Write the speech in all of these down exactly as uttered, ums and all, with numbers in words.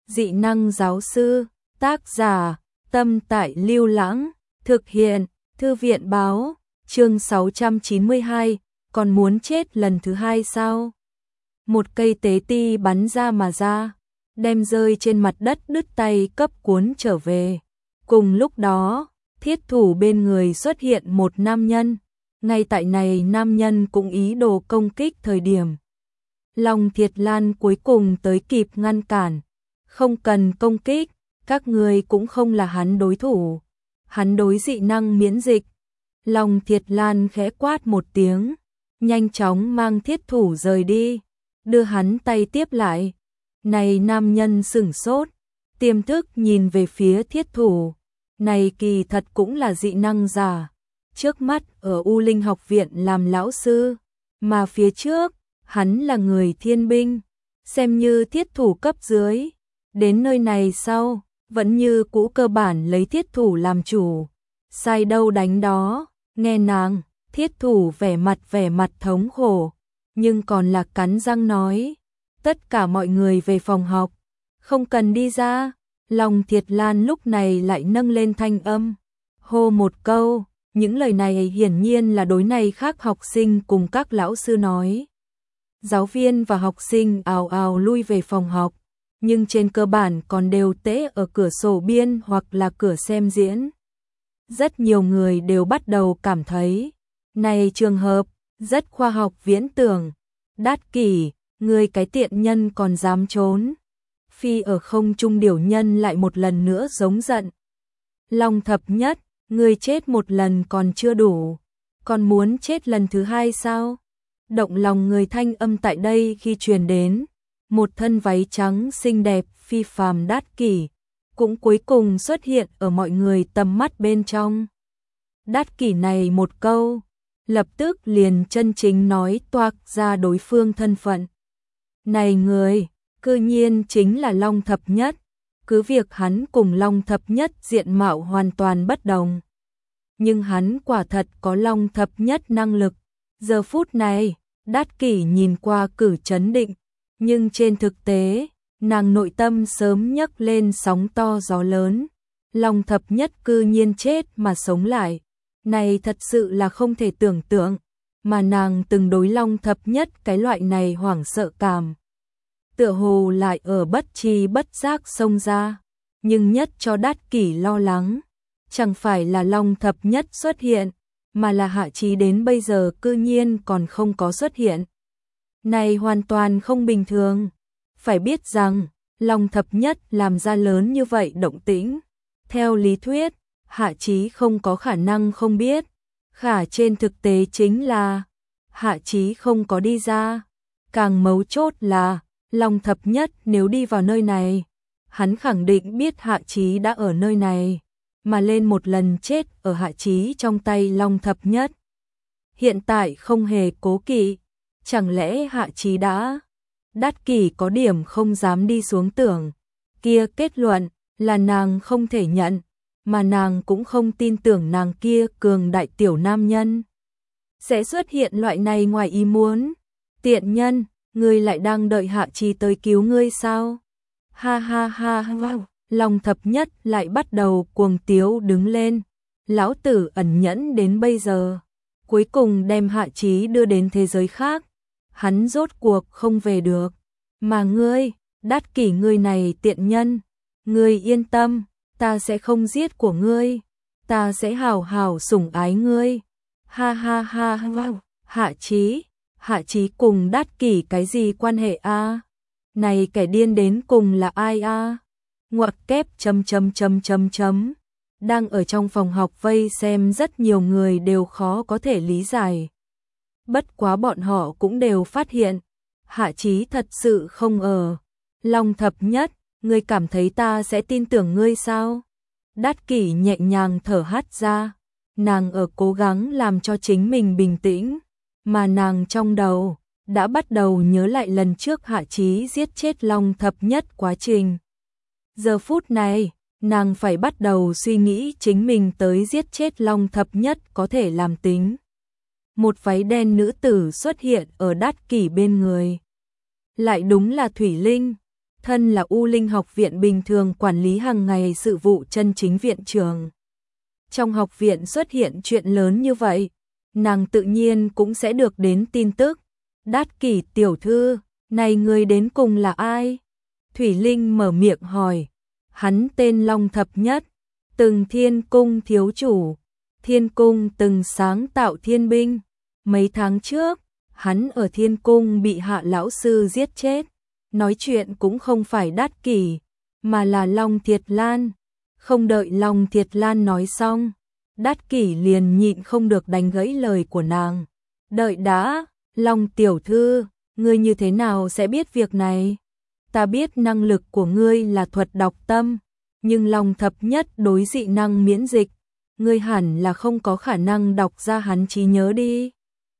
Dị năng giáo sư, tác giả, Tâm Tại Lưu Lãng, thực hiện, Thư viện báo, chương sáu trăm chín mươi hai, còn muốn chết lần thứ hai sao? Một cây tế ti bắn ra mà ra, đem rơi trên mặt đất đứt tay cấp cuốn trở về. Cùng lúc đó, thiết thủ bên người xuất hiện một nam nhân, ngay tại này nam nhân cũng ý đồ công kích thời điểm. Long Thiệt Lan cuối cùng tới kịp ngăn cản, không cần công kích, các người cũng không là hắn đối thủ. Hắn đối dị năng miễn dịch. Long Thiệt Lan khẽ quát một tiếng, nhanh chóng mang thiết thủ rời đi, đưa hắn tay tiếp lại. Này nam nhân sửng sốt, tiềm thức nhìn về phía thiết thủ, này kỳ thật cũng là dị năng giả, trước mắt ở U Linh học viện làm lão sư, mà phía trước, hắn là người thiên binh, xem như thiết thủ cấp dưới, đến nơi này sau, vẫn như cũ cơ bản lấy thiết thủ làm chủ, sai đâu đánh đó, nghe nàng, thiết thủ vẻ mặt vẻ mặt thống khổ, nhưng còn là cắn răng nói, tất cả mọi người về phòng học, không cần đi ra. Long Thiệt Lan lúc này lại nâng lên thanh âm, hô một câu, những lời này hiển nhiên là đối này khác học sinh cùng các lão sư nói. Giáo viên và học sinh ào ào lui về phòng học, nhưng trên cơ bản còn đều tễ ở cửa sổ biên hoặc là cửa xem diễn. Rất nhiều người đều bắt đầu cảm thấy, này trường hợp, rất khoa học viễn tưởng, Đát Kỷ, người cái tiện nhân còn dám trốn. Phi ở không trung điểu nhân lại một lần nữa giống giận. Long Thập Nhất, người chết một lần còn chưa đủ, còn muốn chết lần thứ hai sao? Động lòng người thanh âm tại đây khi truyền đến, một thân váy trắng xinh đẹp phi phàm Đát Kỷ, cũng cuối cùng xuất hiện ở mọi người tầm mắt bên trong. Đát Kỷ này một câu, lập tức liền chân chính nói toạc ra đối phương thân phận. Này người, cư nhiên chính là Long Thập Nhất, cứ việc hắn cùng Long Thập Nhất diện mạo hoàn toàn bất đồng. Nhưng hắn quả thật có Long Thập Nhất năng lực. Giờ phút này, Đát Kỷ nhìn qua cử chấn định, nhưng trên thực tế, nàng nội tâm sớm nhấc lên sóng to gió lớn. Long Thập Nhất cư nhiên chết mà sống lại. Này thật sự là không thể tưởng tượng, mà nàng từng đối Long Thập Nhất cái loại này hoảng sợ cảm. Tựa hồ lại ở bất tri bất giác xông ra, nhưng nhất cho Đát Kỷ lo lắng, chẳng phải là Long Thập Nhất xuất hiện, mà là Hạ Chí đến bây giờ cư nhiên còn không có xuất hiện. Này hoàn toàn không bình thường, phải biết rằng, Long Thập Nhất làm ra lớn như vậy động tĩnh. Theo lý thuyết, Hạ Chí không có khả năng không biết, khả trên thực tế chính là, Hạ Chí không có đi ra, càng mấu chốt là, Long Thập Nhất nếu đi vào nơi này, hắn khẳng định biết Hạ Chí đã ở nơi này, mà lên một lần chết ở Hạ Chí trong tay Long Thập Nhất. Hiện tại không hề cố kỵ, chẳng lẽ Hạ Chí đã? Đát Kỷ có điểm không dám đi xuống tưởng, kia kết luận là nàng không thể nhận, mà nàng cũng không tin tưởng nàng kia cường đại tiểu nam nhân sẽ xuất hiện loại này ngoài ý muốn. Tiện nhân, ngươi lại đang đợi Hạ Chí tới cứu ngươi sao? Ha ha ha wow. Long Thập Nhất lại bắt đầu cuồng tiếu đứng lên. Lão tử ẩn nhẫn đến bây giờ, cuối cùng đem Hạ Chí đưa đến thế giới khác. Hắn rốt cuộc không về được. Mà ngươi, Đát Kỷ ngươi này tiện nhân, ngươi yên tâm, ta sẽ không giết của ngươi, ta sẽ hào hào sủng ái ngươi. Ha ha ha wow. Hạ Chí, Hạ Chí cùng Đát Kỷ cái gì quan hệ a? Này kẻ điên đến cùng là ai a? Ngoặc kép chấm chấm chấm chấm chấm. Đang ở trong phòng học vây xem rất nhiều người đều khó có thể lý giải. Bất quá bọn họ cũng đều phát hiện, Hạ Chí thật sự không ở. Long Thập Nhất, ngươi cảm thấy ta sẽ tin tưởng ngươi sao? Đát Kỷ nhẹ nhàng thở hắt ra, nàng ở cố gắng làm cho chính mình bình tĩnh, mà nàng trong đầu đã bắt đầu nhớ lại lần trước Hạ Chí giết chết Long Thập Nhất quá trình. Giờ phút này, nàng phải bắt đầu suy nghĩ chính mình tới giết chết Long Thập Nhất có thể làm tính. Một váy đen nữ tử xuất hiện ở Đát Kỷ bên người. Lại đúng là Thủy Linh. thân là U Linh học viện bình thường quản lý hàng ngày sự vụ chân chính viện trường. Trong học viện xuất hiện chuyện lớn như vậy, nàng tự nhiên cũng sẽ được đến tin tức. Đát Kỷ tiểu thư, này người đến cùng là ai? Thủy Linh mở miệng hỏi. Hắn tên Long Thập Nhất, từng Thiên Cung thiếu chủ. Thiên Cung từng sáng tạo thiên binh. Mấy tháng trước, hắn ở Thiên Cung bị Hạ lão sư giết chết. Nói chuyện cũng không phải Đát Kỷ, mà là Long Thiệt Lan. Không đợi Long Thiệt Lan nói xong, Đát Kỷ liền nhịn không được đánh gãy lời của nàng. Đợi đã, Long tiểu thư, ngươi như thế nào sẽ biết việc này? Ta biết năng lực của ngươi là thuật đọc tâm, nhưng Long Thập Nhất đối dị năng miễn dịch, ngươi hẳn là không có khả năng đọc ra hắn trí nhớ đi.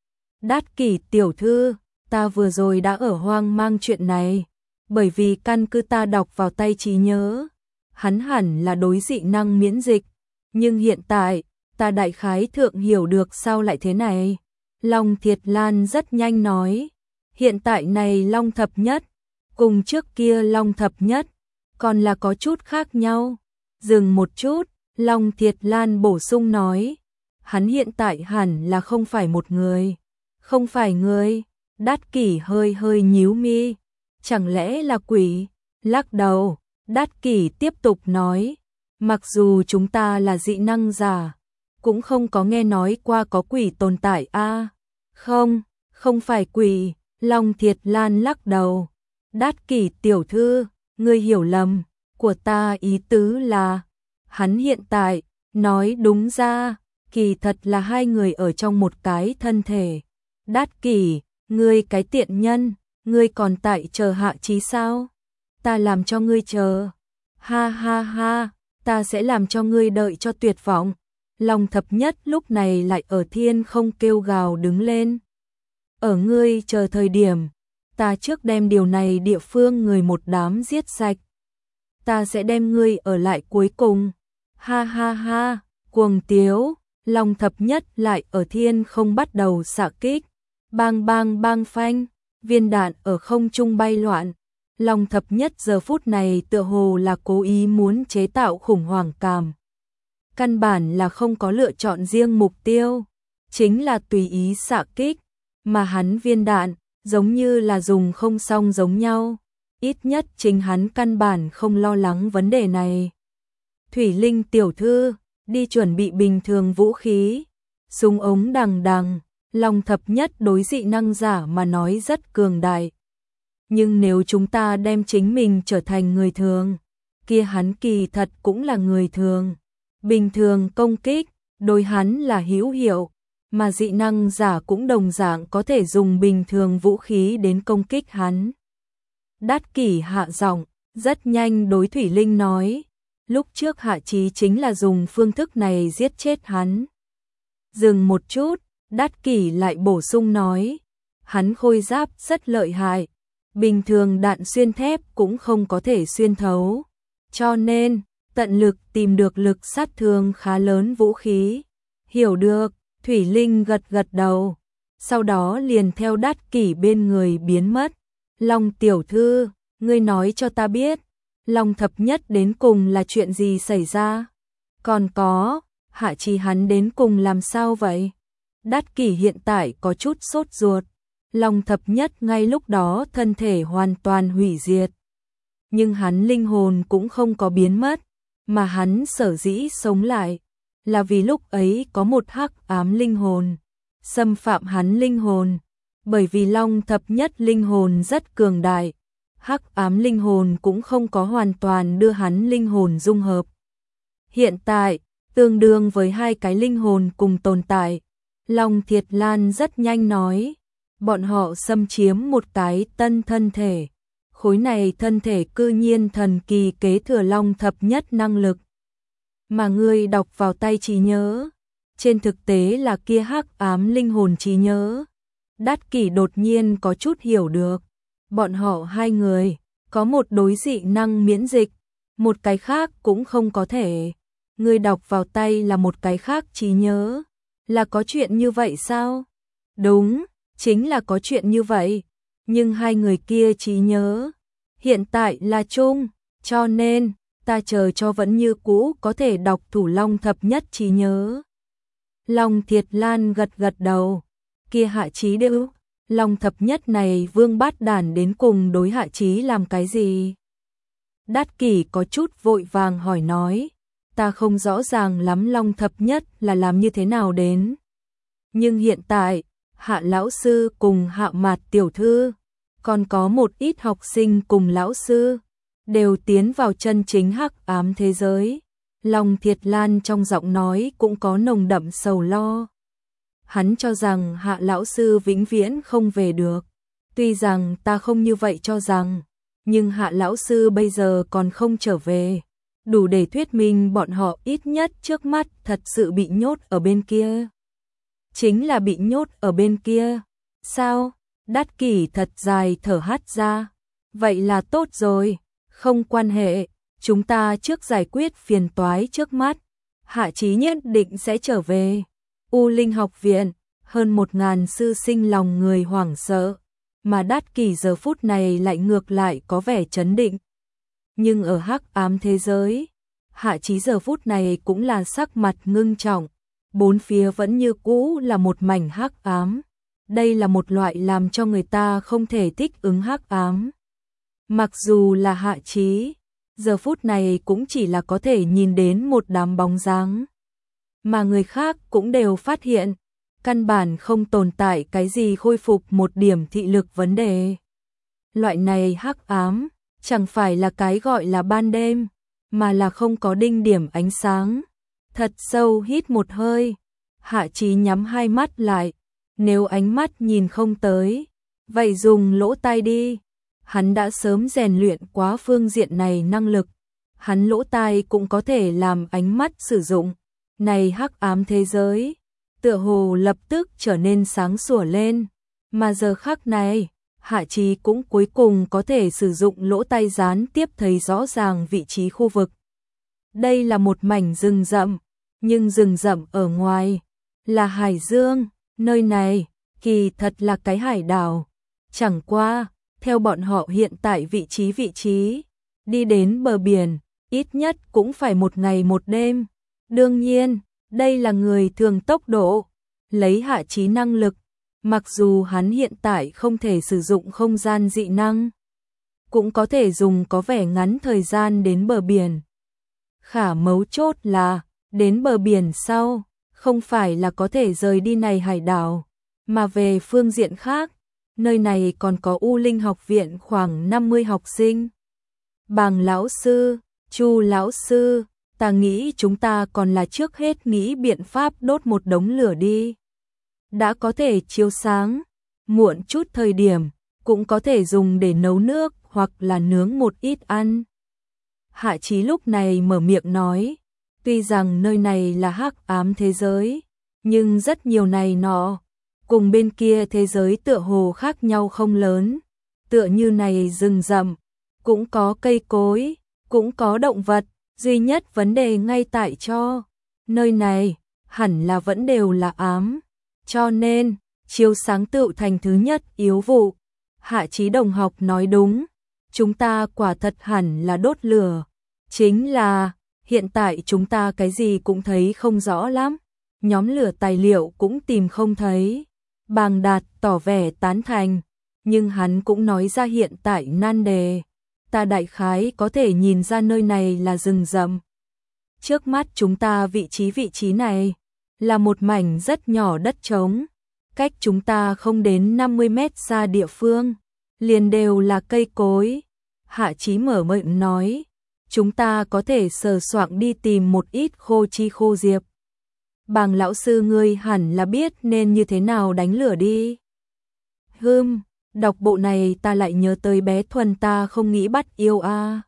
Đát Kỷ tiểu thư, ta vừa rồi đã ở hoang mang chuyện này, bởi vì căn cứ ta đọc vào tay trí nhớ, hắn hẳn là đối dị năng miễn dịch, nhưng hiện tại, ta đại khái thượng hiểu được sao lại thế này. Long Thiệt Lan rất nhanh nói, hiện tại này Long Thập Nhất, cùng trước kia Long Thập Nhất, còn là có chút khác nhau. Dừng một chút, Long Thiệt Lan bổ sung nói, hắn hiện tại hẳn là không phải một người. Không phải người, Đát Kỷ hơi hơi nhíu mi, chẳng lẽ là quỷ? Lắc đầu, Đát Kỷ tiếp tục nói, mặc dù chúng ta là dị năng giả, cũng không có nghe nói qua có quỷ tồn tại a. À, không, không phải quỷ. Long Thiệt Lan lắc đầu. Đát Kỷ tiểu thư, ngươi hiểu lầm, của ta ý tứ là, hắn hiện tại, nói đúng ra, kỳ thật là hai người ở trong một cái thân thể. Đát Kỷ, ngươi cái tiện nhân, ngươi còn tại chờ Hạ Chí sao? Ta làm cho ngươi chờ. Ha ha ha, ta sẽ làm cho ngươi đợi cho tuyệt vọng. Long Thập Nhất lúc này lại ở thiên không kêu gào đứng lên. Ở ngươi chờ thời điểm, ta trước đem điều này địa phương người một đám giết sạch. Ta sẽ đem ngươi ở lại cuối cùng. Ha ha ha, cuồng tiếu, Long Thập Nhất lại ở thiên không bắt đầu xạ kích. Bang bang bang phanh, viên đạn ở không trung bay loạn. Long Thập Nhất giờ phút này tựa hồ là cố ý muốn chế tạo khủng hoảng cảm. Căn bản là không có lựa chọn riêng mục tiêu, chính là tùy ý xạ kích, mà hắn viên đạn, giống như là dùng không xong giống nhau. Ít nhất chính hắn căn bản không lo lắng vấn đề này. Thủy Linh tiểu thư, đi chuẩn bị bình thường vũ khí. Súng ống đằng đằng, Long Thập Nhất đối dị năng giả mà nói rất cường đại. Nhưng nếu chúng ta đem chính mình trở thành người thường, kia hắn kỳ thật cũng là người thường. Bình thường công kích, đối hắn là hữu hiệu, mà dị năng giả cũng đồng dạng có thể dùng bình thường vũ khí đến công kích hắn. Đát Kỷ hạ giọng, rất nhanh đối Thủy Linh nói, lúc trước Hạ Chí chính là dùng phương thức này giết chết hắn. Dừng một chút, Đát Kỷ lại bổ sung nói, hắn khôi giáp rất lợi hại, bình thường đạn xuyên thép cũng không có thể xuyên thấu, cho nên tận lực tìm được lực sát thương khá lớn vũ khí. Hiểu được, Thủy Linh gật gật đầu, sau đó liền theo Đát Kỷ bên người biến mất. Long tiểu thư, ngươi nói cho ta biết, Long Thập Nhất đến cùng là chuyện gì xảy ra? Còn có, Hạ Chí hắn đến cùng làm sao vậy? Đát Kỷ hiện tại có chút sốt ruột. Long Thập Nhất ngay lúc đó thân thể hoàn toàn hủy diệt, nhưng hắn linh hồn cũng không có biến mất, mà hắn sở dĩ sống lại là vì lúc ấy có một hắc ám linh hồn xâm phạm hắn linh hồn, bởi vì Long Thập Nhất linh hồn rất cường đại, hắc ám linh hồn cũng không có hoàn toàn đưa hắn linh hồn dung hợp. Hiện tại, tương đương với hai cái linh hồn cùng tồn tại. Long Thiệt Lan rất nhanh nói, bọn họ xâm chiếm một cái tân thân thể. Khối này thân thể cư nhiên thần kỳ kế thừa Long Thập Nhất năng lực. Mà ngươi đọc vào tay trí nhớ, trên thực tế là kia hắc ám linh hồn trí nhớ. Đát Kỷ đột nhiên có chút hiểu được, bọn họ hai người, có một đối dị năng miễn dịch, một cái khác cũng không có thể. Ngươi đọc vào tay là một cái khác trí nhớ, là có chuyện như vậy sao? Đúng, chính là có chuyện như vậy, nhưng hai người kia trí nhớ, hiện tại là trung, cho nên ta chờ cho vẫn như cũ có thể đọc Thủ Long thập nhất trí nhớ. Long Thiệt Lan gật gật đầu, kia Hạ Chí đều, Long thập nhất này Vương Bát Đản đến cùng đối Hạ Chí làm cái gì? Đát Kỷ có chút vội vàng hỏi nói, ta không rõ ràng lắm Long thập nhất là làm như thế nào đến. Nhưng hiện tại, Hạ lão sư cùng Hạ Mạt tiểu thư, còn có một ít học sinh cùng lão sư, đều tiến vào chân chính hắc ám thế giới. Long Thiệt Lan trong giọng nói cũng có nồng đậm sầu lo. Hắn cho rằng Hạ lão sư vĩnh viễn không về được. Tuy rằng ta không như vậy cho rằng, nhưng Hạ lão sư bây giờ còn không trở về, đủ để thuyết minh bọn họ ít nhất trước mắt thật sự bị nhốt ở bên kia. Chính là bị nhốt ở bên kia. Sao? Đát Kỷ thật dài thở hắt ra. Vậy là tốt rồi, không quan hệ, chúng ta trước giải quyết phiền toái trước mắt. Hạ Chí nhất định sẽ trở về. U Linh học viện, hơn một ngàn sư sinh lòng người hoảng sợ, mà Đát Kỷ giờ phút này lại ngược lại có vẻ trấn định. Nhưng ở hắc ám thế giới, Hạ Chí giờ phút này cũng là sắc mặt ngưng trọng, bốn phía vẫn như cũ là một mảnh hắc ám. Đây là một loại làm cho người ta không thể thích ứng hắc ám. Mặc dù là Hạ Chí, giờ phút này cũng chỉ là có thể nhìn đến một đám bóng dáng, mà người khác cũng đều phát hiện, căn bản không tồn tại cái gì khôi phục một điểm thị lực vấn đề. Loại này hắc ám, chẳng phải là cái gọi là ban đêm, mà là không có đinh điểm ánh sáng. Thật sâu hít một hơi, Hạ Chí nhắm hai mắt lại, nếu ánh mắt nhìn không tới, vậy dùng lỗ tai đi. Hắn đã sớm rèn luyện quá phương diện này năng lực, hắn lỗ tai cũng có thể làm ánh mắt sử dụng. Này hắc ám thế giới, tựa hồ lập tức trở nên sáng sủa lên, mà giờ khắc này, Hạ Chí cũng cuối cùng có thể sử dụng lỗ tai gián tiếp thấy rõ ràng vị trí khu vực. Đây là một mảnh rừng rậm, nhưng rừng rậm ở ngoài là hải dương, nơi này kỳ thật là cái hải đảo. Chẳng qua, theo bọn họ hiện tại vị trí vị trí, đi đến bờ biển, ít nhất cũng phải một ngày một đêm. Đương nhiên, đây là người thường tốc độ, lấy Hạ Chí năng lực, mặc dù hắn hiện tại không thể sử dụng không gian dị năng, cũng có thể dùng có vẻ ngắn thời gian đến bờ biển. Khả mấu chốt là, đến bờ biển sau, không phải là có thể rời đi này hải đảo, mà về phương diện khác, nơi này còn có U Linh học viện khoảng năm mươi học sinh. Bàng lão sư, Chu lão sư, ta nghĩ chúng ta còn là trước hết nghĩ biện pháp đốt một đống lửa đi. Đã có thể chiếu sáng, muộn chút thời điểm, cũng có thể dùng để nấu nước hoặc là nướng một ít ăn. Hạ Chí lúc này mở miệng nói, tuy rằng nơi này là hắc ám thế giới, nhưng rất nhiều này nọ, cùng bên kia thế giới tựa hồ khác nhau không lớn. Tựa như này rừng rậm, cũng có cây cối, cũng có động vật, duy nhất vấn đề ngay tại cho, nơi này, hẳn là vẫn đều là ám. Cho nên, chiếu sáng tựu thành thứ nhất yếu vụ. Hạ Chí đồng học nói đúng, chúng ta quả thật hẳn là đốt lửa. Chính là, hiện tại chúng ta cái gì cũng thấy không rõ lắm. Nhóm lửa tài liệu cũng tìm không thấy. Bàng Đạt tỏ vẻ tán thành, nhưng hắn cũng nói ra hiện tại nan đề. Ta đại khái có thể nhìn ra nơi này là rừng rậm. Trước mắt chúng ta vị trí vị trí này là một mảnh rất nhỏ đất trống, cách chúng ta không đến năm mươi mét xa địa phương, liền đều là cây cối. Hạ Chí mở miệng nói, chúng ta có thể sờ soạng đi tìm một ít khô chi khô diệp. Bàng lão sư ngươi hẳn là biết nên như thế nào đánh lửa đi. Hừm, đọc bộ này ta lại nhớ tới bé Thuần ta không nghĩ bắt yêu a. À.